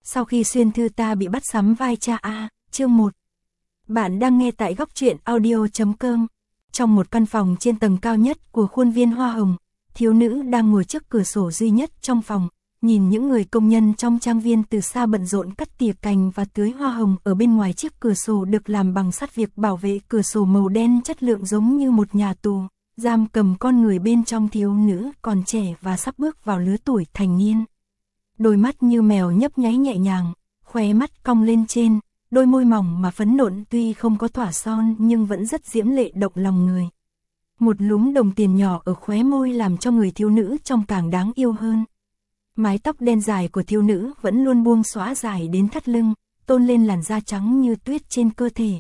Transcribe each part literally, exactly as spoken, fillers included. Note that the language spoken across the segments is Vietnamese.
Sau khi xuyên thư ta bị bắt sắm vai cha A, chương một. Bạn đang nghe tại góc truyện audio chấm com. Trong một căn phòng trên tầng cao nhất của khuôn viên hoa hồng, thiếu nữ đang ngồi trước cửa sổ duy nhất trong phòng, nhìn những người công nhân trong trang viên từ xa bận rộn cắt tỉa cành và tưới hoa hồng ở bên ngoài chiếc cửa sổ được làm bằng sắt. Việc bảo vệ cửa sổ màu đen chất lượng giống như một nhà tù, giam cầm con người bên trong. Thiếu nữ còn trẻ và sắp bước vào lứa tuổi thành niên. Đôi mắt như mèo nhấp nháy nhẹ nhàng, khóe mắt cong lên trên, đôi môi mỏng mà phấn nộn tuy không có tỏa son nhưng vẫn rất diễm lệ động lòng người. Một lúm đồng tiền nhỏ ở khóe môi làm cho người thiếu nữ trông càng đáng yêu hơn. Mái tóc đen dài của thiếu nữ vẫn luôn buông xõa dài đến thắt lưng, tôn lên làn da trắng như tuyết trên cơ thể.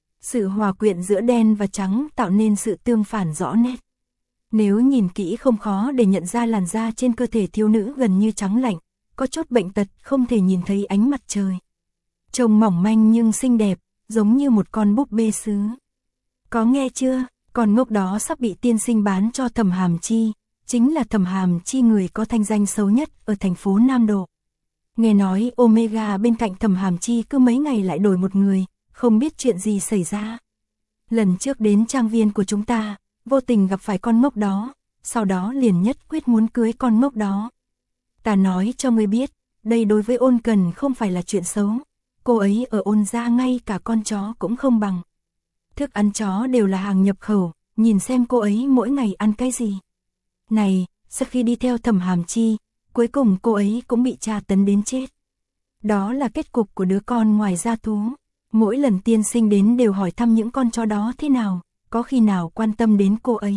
Sự hòa quyện giữa đen và trắng tạo nên sự tương phản rõ nét. Nếu nhìn kỹ không khó để nhận ra làn da trên cơ thể thiếu nữ gần như trắng lạnh, có chốt bệnh tật không thể nhìn thấy ánh mặt trời. Trông mỏng manh nhưng xinh đẹp, giống như một con búp bê sứ. Có nghe chưa, con ngốc đó sắp bị tiên sinh bán cho Thẩm Hàm Chi, chính là Thẩm Hàm Chi, người có thanh danh xấu nhất ở thành phố Nam Độ. Nghe nói Omega bên cạnh Thẩm Hàm Chi cứ mấy ngày lại đổi một người, không biết chuyện gì xảy ra. Lần trước đến trang viên của chúng ta, vô tình gặp phải con ngốc đó, sau đó liền nhất quyết muốn cưới con ngốc đó. Ta nói cho ngươi biết, đây đối với Ôn Cần không phải là chuyện xấu. Cô ấy ở Ôn gia ngay cả con chó cũng không bằng. Thức ăn chó đều là hàng nhập khẩu, nhìn xem cô ấy mỗi ngày ăn cái gì. Này, sau khi đi theo Thẩm Hàm Chi, cuối cùng cô ấy cũng bị tra tấn đến chết. Đó là kết cục của đứa con ngoài gia thú. Mỗi lần tiên sinh đến đều hỏi thăm những con chó đó thế nào, có khi nào quan tâm đến cô ấy.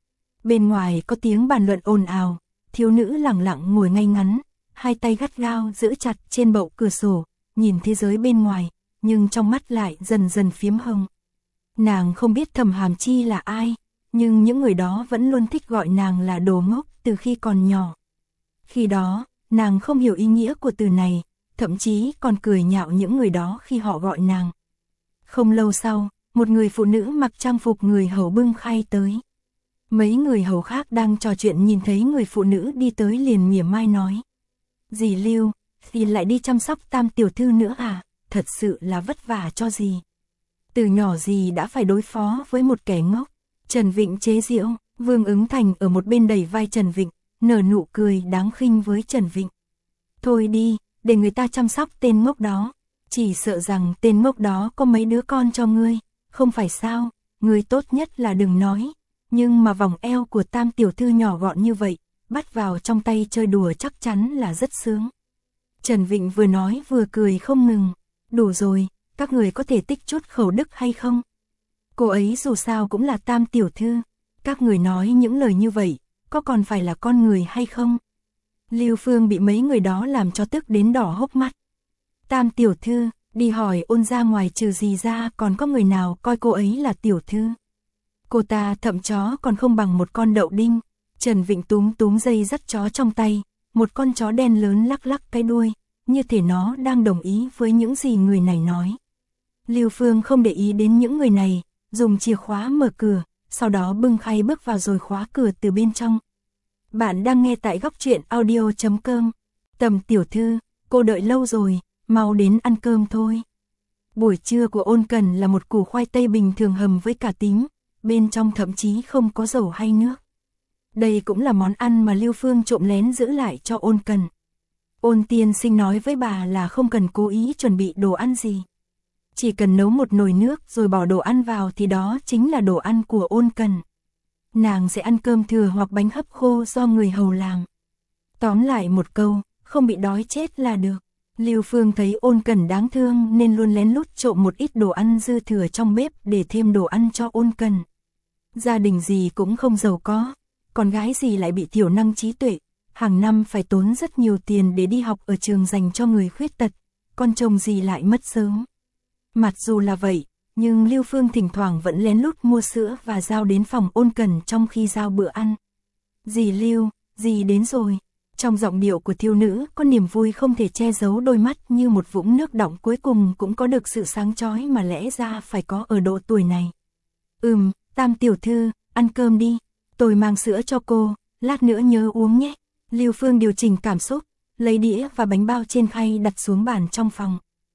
Bên ngoài có tiếng bàn luận ồn ào, thiếu nữ lặng lặng ngồi ngay ngắn, hai tay gắt gao giữ chặt trên bậu cửa sổ, nhìn thế giới bên ngoài, nhưng trong mắt lại dần dần phiếm hồng. Nàng không biết Thẩm Hàm Chi là ai, nhưng những người đó vẫn luôn thích gọi nàng là đồ ngốc từ khi còn nhỏ. Khi đó, nàng không hiểu ý nghĩa của từ này, thậm chí còn cười nhạo những người đó khi họ gọi nàng. Không lâu sau, một người phụ nữ mặc trang phục người hầu bưng khay tới. Mấy người hầu khác đang trò chuyện nhìn thấy người phụ nữ đi tới liền mỉa mai nói: "Dì Lưu, dì lại đi chăm sóc Tam tiểu thư nữa à, thật sự là vất vả cho dì. Từ nhỏ dì đã phải đối phó với một kẻ ngốc." Trần Vịnh chế giễu. Vương Ứng Thành ở một bên đẩy vai Trần Vịnh, nở nụ cười đáng khinh với Trần Vịnh. "Thôi đi, để người ta chăm sóc tên ngốc đó, chỉ sợ rằng tên ngốc đó có mấy đứa con cho ngươi, không phải sao, ngươi tốt nhất là đừng nói. Nhưng mà vòng eo của Tam tiểu thư nhỏ gọn như vậy, bắt vào trong tay chơi đùa chắc chắn là rất sướng." Trần Vịnh vừa nói vừa cười không ngừng. "Đủ rồi, các người có thể tích chút khẩu đức hay không? Cô ấy dù sao cũng là Tam tiểu thư, các người nói những lời như vậy, có còn phải là con người hay không?" Lưu Phương bị mấy người đó làm cho tức đến đỏ hốc mắt. "Tam tiểu thư, đi hỏi Ôn gia ngoài trừ dì ra còn có người nào coi cô ấy là tiểu thư? Cô ta thậm chó còn không bằng một con đậu đinh." Trần Vịnh túm túm dây dắt chó trong tay, một con chó đen lớn lắc lắc cái đuôi, như thể nó đang đồng ý với những gì người này nói. Lưu Phương không để ý đến những người này, dùng chìa khóa mở cửa, sau đó bưng khay bước vào rồi khóa cửa từ bên trong. Bạn đang nghe tại góc truyện audio chấm com. "Tầm tiểu thư, cô đợi lâu rồi, mau đến ăn cơm thôi." Buổi trưa của Ôn Cần là một củ khoai tây bình thường hầm với cà tím, bên trong thậm chí không có dầu hay nước. Đây cũng là món ăn mà Lưu Phương trộm lén giữ lại cho Ôn Cần. Ôn tiên sinh nói với bà là không cần cố ý chuẩn bị đồ ăn gì. Chỉ cần nấu một nồi nước rồi bỏ đồ ăn vào thì đó chính là đồ ăn của Ôn Cần. Nàng sẽ ăn cơm thừa hoặc bánh hấp khô do người hầu làm. Tóm lại một câu, không bị đói chết là được. Lưu Phương thấy Ôn Cần đáng thương nên luôn lén lút trộm một ít đồ ăn dư thừa trong bếp để thêm đồ ăn cho Ôn Cần. Gia đình gì cũng không giàu có, con gái gì lại bị thiểu năng trí tuệ, hàng năm phải tốn rất nhiều tiền để đi học ở trường dành cho người khuyết tật, con chồng gì lại mất sớm. Mặc dù là vậy, nhưng Lưu Phương thỉnh thoảng vẫn lén lút mua sữa và giao đến phòng Ôn Cần trong khi giao bữa ăn. "Dì Lưu, dì đến rồi." Trong giọng điệu của thiếu nữ có niềm vui không thể che giấu, đôi mắt như một vũng nước đọng cuối cùng cũng có được sự sáng chói mà lẽ ra phải có ở độ tuổi này. "Ừm, Tam tiểu thư, ăn cơm đi, tôi mang sữa cho cô, lát nữa nhớ uống nhé." Lưu Phương điều chỉnh cảm xúc, lấy đĩa và bánh bao trên khay đặt xuống bàn trong phòng.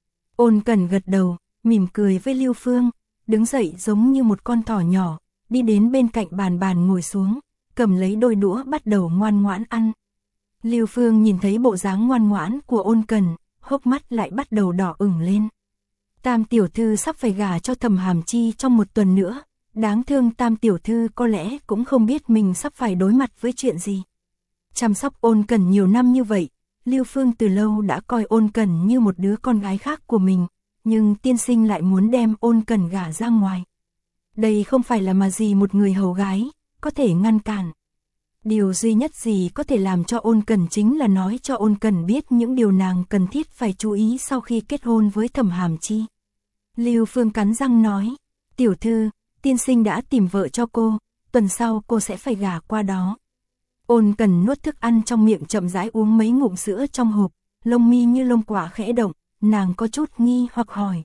Ôn Cần gật đầu, mỉm cười với Lưu Phương, đứng dậy giống như một con thỏ nhỏ, đi đến bên cạnh bàn bàn ngồi xuống, cầm lấy đôi đũa bắt đầu ngoan ngoãn ăn. Lưu Phương nhìn thấy bộ dáng ngoan ngoãn của Ôn Cần, hốc mắt lại bắt đầu đỏ ửng lên. Tam tiểu thư sắp phải gả cho Thẩm Hàm Chi trong một tuần nữa, đáng thương Tam tiểu thư có lẽ cũng không biết mình sắp phải đối mặt với chuyện gì. Chăm sóc Ôn Cần nhiều năm như vậy, Lưu Phương từ lâu đã coi Ôn Cần như một đứa con gái khác của mình, nhưng tiên sinh lại muốn đem Ôn Cần gả ra ngoài. Đây không phải là mà gì một người hầu gái có thể ngăn cản. Điều duy nhất gì có thể làm cho Ôn Cần chính là nói cho Ôn Cần biết những điều nàng cần thiết phải chú ý sau khi kết hôn với Thẩm Hàm Chi. Lưu Phương cắn răng nói, tiểu thư, tiên sinh đã tìm vợ cho cô, tuần sau cô sẽ phải gả qua đó. Ôn Cần nuốt thức ăn trong miệng chậm rãi uống mấy ngụm sữa trong hộp, lông mi như lông quả khẽ động, nàng có chút nghi hoặc hỏi.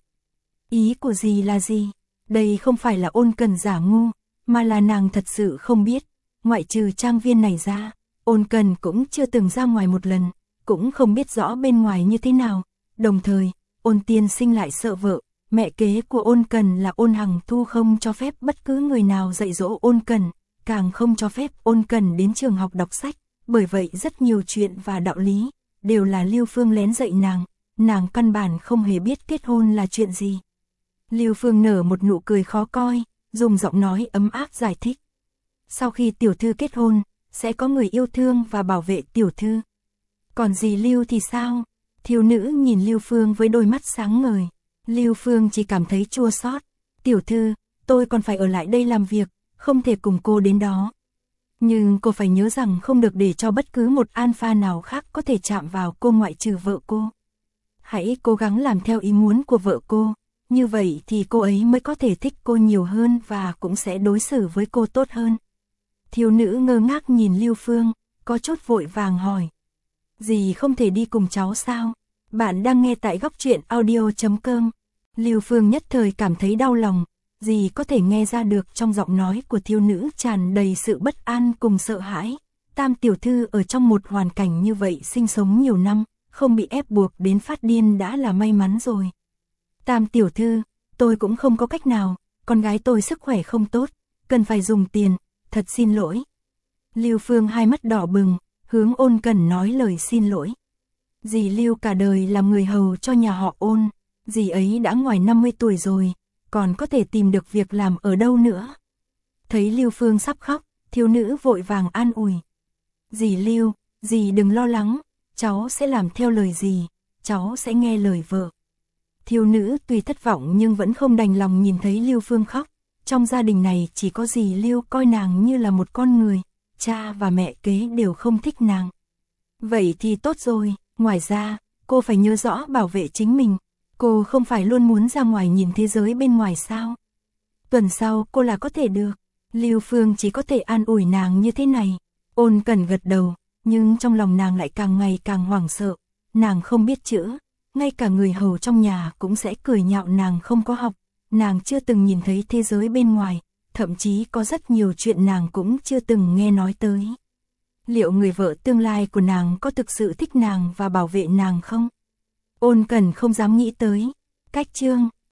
Ý của dì là gì? Đây không phải là Ôn Cần giả ngu, mà là nàng thật sự không biết. Ngoại trừ trang viên này ra, Ôn Cần cũng chưa từng ra ngoài một lần, cũng không biết rõ bên ngoài như thế nào. Đồng thời, Ôn tiên sinh lại sợ vợ, mẹ kế của Ôn Cần là Ôn Hằng Thu không cho phép bất cứ người nào dạy dỗ Ôn Cần, càng không cho phép Ôn Cần đến trường học đọc sách, bởi vậy rất nhiều chuyện và đạo lý, đều là Lưu Phương lén dạy nàng, nàng căn bản không hề biết kết hôn là chuyện gì. Lưu Phương nở một nụ cười khó coi, dùng giọng nói ấm áp giải thích. Sau khi tiểu thư kết hôn, sẽ có người yêu thương và bảo vệ tiểu thư. Còn dì Lưu thì sao? Thiếu nữ nhìn Lưu Phương với đôi mắt sáng ngời. Lưu Phương chỉ cảm thấy chua xót. Tiểu thư, tôi còn phải ở lại đây làm việc, không thể cùng cô đến đó. Nhưng cô phải nhớ rằng không được để cho bất cứ một alpha nào khác có thể chạm vào cô ngoại trừ vợ cô. Hãy cố gắng làm theo ý muốn của vợ cô, như vậy thì cô ấy mới có thể thích cô nhiều hơn và cũng sẽ đối xử với cô tốt hơn. Thiếu nữ ngơ ngác nhìn Lưu Phương, có chút vội vàng hỏi. Dì không thể đi cùng cháu sao? Bạn đang nghe tại góc truyện audio chấm com. Lưu Phương nhất thời cảm thấy đau lòng, dì có thể nghe ra được trong giọng nói của thiếu nữ tràn đầy sự bất an cùng sợ hãi. Tam tiểu thư ở trong một hoàn cảnh như vậy sinh sống nhiều năm, không bị ép buộc đến phát điên đã là may mắn rồi. Tam tiểu thư, tôi cũng không có cách nào, con gái tôi sức khỏe không tốt, cần phải dùng tiền, thật xin lỗi. Lưu Phương hai mắt đỏ bừng, hướng Ôn Cần nói lời xin lỗi. Dì Lưu cả đời làm người hầu cho nhà họ Ôn, dì ấy đã ngoài năm mươi tuổi rồi, còn có thể tìm được việc làm ở đâu nữa. Thấy Lưu Phương sắp khóc, thiếu nữ vội vàng an ủi. Dì Lưu, dì đừng lo lắng, cháu sẽ làm theo lời dì, cháu sẽ nghe lời vợ. Thiếu nữ tuy thất vọng nhưng vẫn không đành lòng nhìn thấy Lưu Phương khóc. Trong gia đình này chỉ có dì Lưu coi nàng như là một con người, cha và mẹ kế đều không thích nàng. Vậy thì tốt rồi, ngoài ra, cô phải nhớ rõ bảo vệ chính mình. Cô không phải luôn muốn ra ngoài nhìn thế giới bên ngoài sao? Tuần sau cô là có thể được. Lưu Phương chỉ có thể an ủi nàng như thế này. Ôn Cần gật đầu, nhưng trong lòng nàng lại càng ngày càng hoảng sợ. Nàng không biết chữ, ngay cả người hầu trong nhà cũng sẽ cười nhạo nàng không có học. Nàng chưa từng nhìn thấy thế giới bên ngoài, thậm chí có rất nhiều chuyện nàng cũng chưa từng nghe nói tới. Liệu người vợ tương lai của nàng có thực sự thích nàng và bảo vệ nàng không? Ôn Cần không dám nghĩ tới. Cách chương